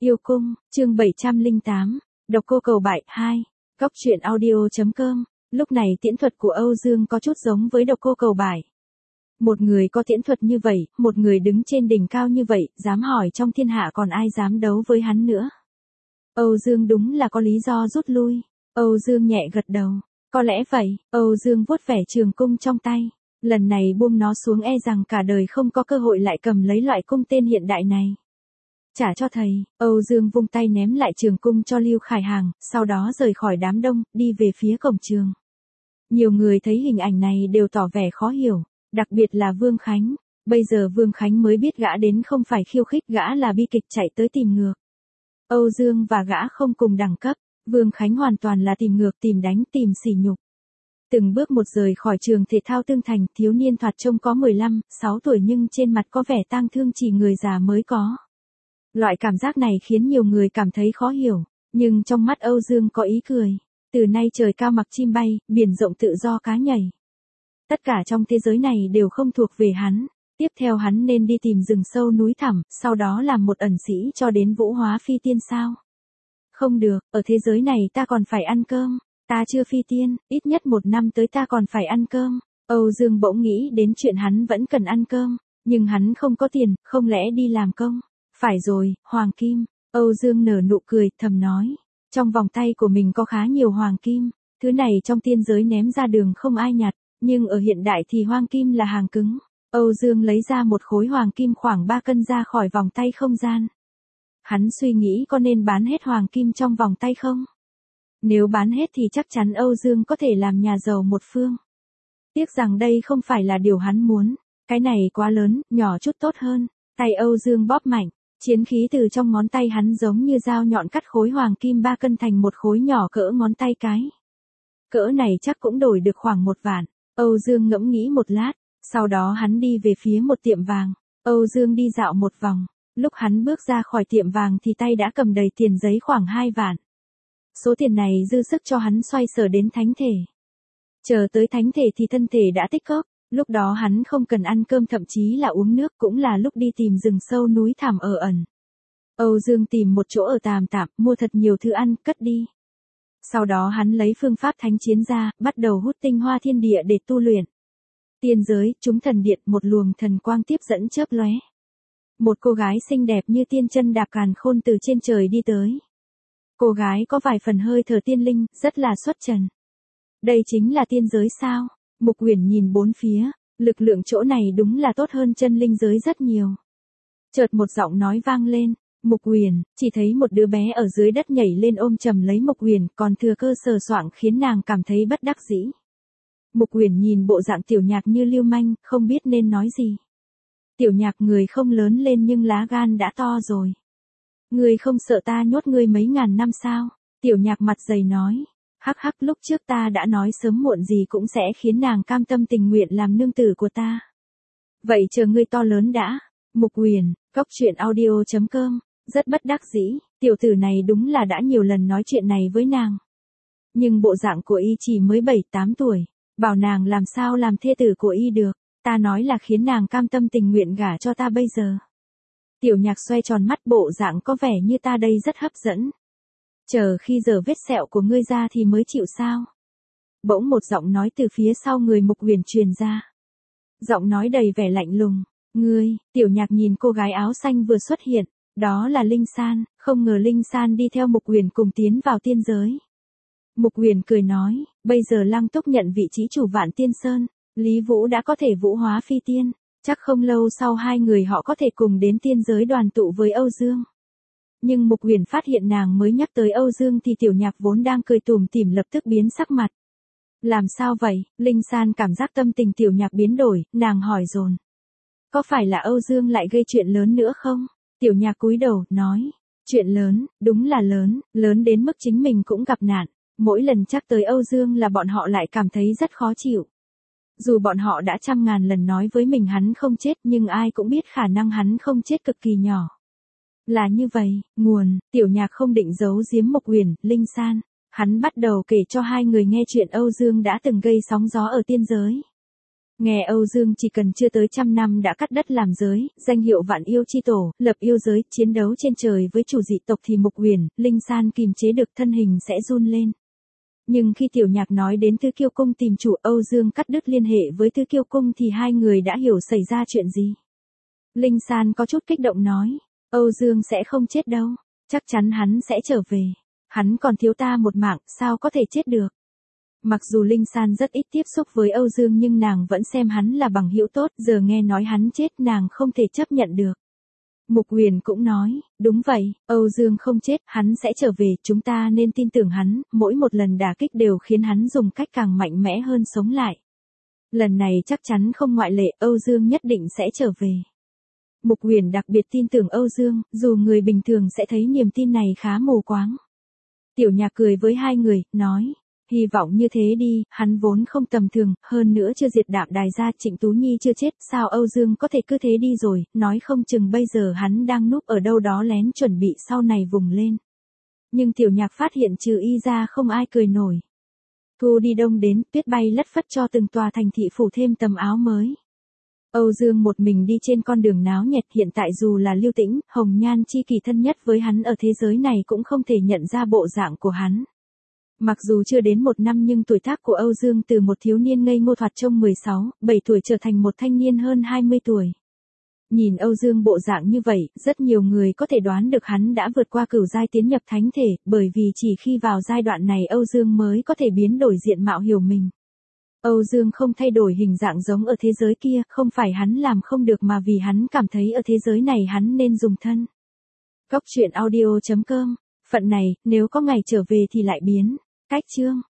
Yêu cung, chương 708, Độc Cô Cầu Bại 2, Góc truyện audio.com. Lúc này tiễn thuật của Âu Dương có chút giống với Độc Cô Cầu Bại. Một người có tiễn thuật như vậy, một người đứng trên đỉnh cao như vậy, dám hỏi trong thiên hạ còn ai dám đấu với hắn nữa. Âu Dương đúng là có lý do rút lui. Âu Dương nhẹ gật đầu. Có lẽ vậy, Âu Dương vuốt vẻ trường cung trong tay. Lần này buông nó xuống e rằng cả đời không có cơ hội lại cầm lấy loại cung tên hiện đại này. Trả cho thầy, Âu Dương vung tay ném lại trường cung cho Lưu Khải Hàng, sau đó rời khỏi đám đông, đi về phía cổng trường. Nhiều người thấy hình ảnh này đều tỏ vẻ khó hiểu, đặc biệt là Vương Khánh. Bây giờ Vương Khánh mới biết gã đến không phải khiêu khích, gã là bi kịch chạy tới tìm ngược. Âu Dương và gã không cùng đẳng cấp, Vương Khánh hoàn toàn là tìm ngược, tìm đánh, tìm sỉ nhục. Từng bước một rời khỏi trường thể thao Tương Thành, thiếu niên thoạt trông có 15, 6 tuổi nhưng trên mặt có vẻ tang thương chỉ người già mới có. Loại cảm giác này khiến nhiều người cảm thấy khó hiểu, nhưng trong mắt Âu Dương có ý cười. Từ nay trời cao mặc chim bay, biển rộng tự do cá nhảy. Tất cả trong thế giới này đều không thuộc về hắn. Tiếp theo hắn nên đi tìm rừng sâu núi thẳm, sau đó làm một ẩn sĩ cho đến vũ hóa phi tiên sao? Không được, ở thế giới này ta còn phải ăn cơm. Ta chưa phi tiên, ít nhất 1 năm tới ta còn phải ăn cơm. Âu Dương bỗng nghĩ đến chuyện hắn vẫn cần ăn cơm, nhưng hắn không có tiền, không lẽ đi làm công? Phải rồi, hoàng kim. Âu Dương nở nụ cười, thầm nói. Trong vòng tay của mình có khá nhiều hoàng kim, thứ này trong tiên giới ném ra đường không ai nhặt, nhưng ở hiện đại thì hoàng kim là hàng cứng. Âu Dương lấy ra một khối hoàng kim khoảng 3 cân ra khỏi vòng tay không gian. Hắn suy nghĩ có nên bán hết hoàng kim trong vòng tay không? Nếu bán hết thì chắc chắn Âu Dương có thể làm nhà giàu một phương. Tiếc rằng đây không phải là điều hắn muốn. Cái này quá lớn, nhỏ chút tốt hơn. Tay Âu Dương bóp mạnh, chiến khí từ trong ngón tay hắn giống như dao nhọn cắt khối hoàng kim 3 cân thành một khối nhỏ cỡ ngón tay cái. Cỡ này chắc cũng đổi được khoảng 1 vạn. Âu Dương ngẫm nghĩ một lát, sau đó hắn đi về phía một tiệm vàng. Âu Dương đi dạo một vòng, lúc hắn bước ra khỏi tiệm vàng thì tay đã cầm đầy tiền giấy khoảng 2 vạn. Số tiền này dư sức cho hắn xoay sở đến thánh thể. Chờ tới thánh thể thì thân thể đã tích góp, lúc đó hắn không cần ăn cơm, thậm chí là uống nước, cũng là lúc đi tìm rừng sâu núi thẳm ở ẩn. Âu Dương tìm một chỗ ở tạm tạm, mua thật nhiều thứ ăn, cất đi. Sau đó hắn lấy phương pháp thánh chiến ra, bắt đầu hút tinh hoa thiên địa để tu luyện. Tiên giới, chúng thần điện, một luồng thần quang tiếp dẫn chớp lóe. Một cô gái xinh đẹp như tiên chân đạp càn khôn từ trên trời đi tới. Cô gái có vài phần hơi thở tiên linh, rất là xuất trần. Đây chính là tiên giới sao? Mục Uyển nhìn bốn phía, lực lượng chỗ này đúng là tốt hơn chân linh giới rất nhiều. Chợt một giọng nói vang lên, Mục Uyển, chỉ thấy một đứa bé ở dưới đất nhảy lên ôm chầm lấy Mục Uyển, còn thừa cơ sờ soạng khiến nàng cảm thấy bất đắc dĩ. Mục Uyển nhìn bộ dạng Tiểu Nhạc như lưu manh, không biết nên nói gì. Tiểu Nhạc người không lớn lên nhưng lá gan đã to rồi. Ngươi không sợ ta nhốt ngươi mấy ngàn năm sao? Tiểu Nhạc mặt dày nói. Hắc hắc, lúc trước ta đã nói sớm muộn gì cũng sẽ khiến nàng cam tâm tình nguyện làm nương tử của ta. Vậy chờ ngươi to lớn đã. Mục Uyển, Góc truyện audio.com, rất bất đắc dĩ, tiểu tử này đúng là đã nhiều lần nói chuyện này với nàng. Nhưng bộ dạng của y chỉ mới 7-8 tuổi, bảo nàng làm sao làm thê tử của y được, ta nói là khiến nàng cam tâm tình nguyện gả cho ta bây giờ. Tiểu Nhạc xoay tròn mắt, bộ dạng có vẻ như ta đây rất hấp dẫn. Chờ khi giờ vết sẹo của ngươi ra thì mới chịu sao? Bỗng một giọng nói từ phía sau người Mục Uyển truyền ra. Giọng nói đầy vẻ lạnh lùng. Ngươi, Tiểu Nhạc nhìn cô gái áo xanh vừa xuất hiện, đó là Linh San, không ngờ Linh San đi theo Mục Uyển cùng tiến vào tiên giới. Mục Uyển cười nói, bây giờ Lăng Túc nhận vị trí chủ Vạn Tiên Sơn, Lý Vũ đã có thể vũ hóa phi tiên, chắc không lâu sau hai người họ có thể cùng đến tiên giới đoàn tụ với Âu Dương. Nhưng Mục Uyển phát hiện nàng mới nhắc tới Âu Dương thì Tiểu Nhạc vốn đang cười tủm tỉm lập tức biến sắc mặt. Làm sao vậy? Linh San cảm giác tâm tình Tiểu Nhạc biến đổi, nàng hỏi dồn. Có phải là Âu Dương lại gây chuyện lớn nữa không? Tiểu Nhạc cúi đầu, nói. Chuyện lớn, đúng là lớn, lớn đến mức chính mình cũng gặp nạn. Mỗi lần nhắc tới Âu Dương là bọn họ lại cảm thấy rất khó chịu. Dù bọn họ đã 100.000 lần nói với mình hắn không chết nhưng ai cũng biết khả năng hắn không chết cực kỳ nhỏ. Là như vậy, nguồn, Tiểu Nhạc không định giấu giếm Mục Uyển, Linh San. Hắn bắt đầu kể cho hai người nghe chuyện Âu Dương đã từng gây sóng gió ở tiên giới. Nghe Âu Dương chỉ cần chưa tới 100 năm đã cắt đất làm giới, danh hiệu vạn yêu chi tổ, lập yêu giới, chiến đấu trên trời với chủ dị tộc thì Mục Uyển, Linh San kìm chế được thân hình sẽ run lên. Nhưng khi Tiểu Nhạc nói đến Tứ Kiêu Cung tìm chủ, Âu Dương cắt đứt liên hệ với Tứ Kiêu Cung thì hai người đã hiểu xảy ra chuyện gì. Linh San có chút kích động nói, Âu Dương sẽ không chết đâu, chắc chắn hắn sẽ trở về. Hắn còn thiếu ta một mạng, sao có thể chết được. Mặc dù Linh San rất ít tiếp xúc với Âu Dương nhưng nàng vẫn xem hắn là bằng hữu tốt, giờ nghe nói hắn chết nàng không thể chấp nhận được. Mục Uyển cũng nói, đúng vậy, Âu Dương không chết, hắn sẽ trở về, chúng ta nên tin tưởng hắn, mỗi một lần đả kích đều khiến hắn dùng cách càng mạnh mẽ hơn sống lại. Lần này chắc chắn không ngoại lệ, Âu Dương nhất định sẽ trở về. Mục Uyển đặc biệt tin tưởng Âu Dương, dù người bình thường sẽ thấy niềm tin này khá mù quáng. Tiểu Nhạc cười với hai người, nói, hy vọng như thế đi, hắn vốn không tầm thường, hơn nữa chưa diệt Đạm Đài gia, Trịnh Tú Nhi chưa chết, sao Âu Dương có thể cứ thế đi rồi, nói không chừng bây giờ hắn đang núp ở đâu đó lén chuẩn bị sau này vùng lên. Nhưng Tiểu Nhạc phát hiện trừ y ra không ai cười nổi. Thu đi đông đến, tuyết bay lất phất cho từng tòa thành thị phủ thêm tấm áo mới. Âu Dương một mình đi trên con đường náo nhiệt, hiện tại dù là Lưu Tĩnh, Hồng Nhan chi kỷ thân nhất với hắn ở thế giới này cũng không thể nhận ra bộ dạng của hắn. Mặc dù chưa đến 1 năm nhưng tuổi tác của Âu Dương từ một thiếu niên ngây ngô thoạt trông 16, 7 tuổi trở thành một thanh niên hơn 20 tuổi. Nhìn Âu Dương bộ dạng như vậy, rất nhiều người có thể đoán được hắn đã vượt qua cửu giai tiến nhập thánh thể, bởi vì chỉ khi vào giai đoạn này Âu Dương mới có thể biến đổi diện mạo hiểu mình. Âu Dương không thay đổi hình dạng giống ở thế giới kia, không phải hắn làm không được mà vì hắn cảm thấy ở thế giới này hắn nên dùng thân. Cóc truyện audio.com, phận này, nếu có ngày trở về thì lại biến. Cách chương.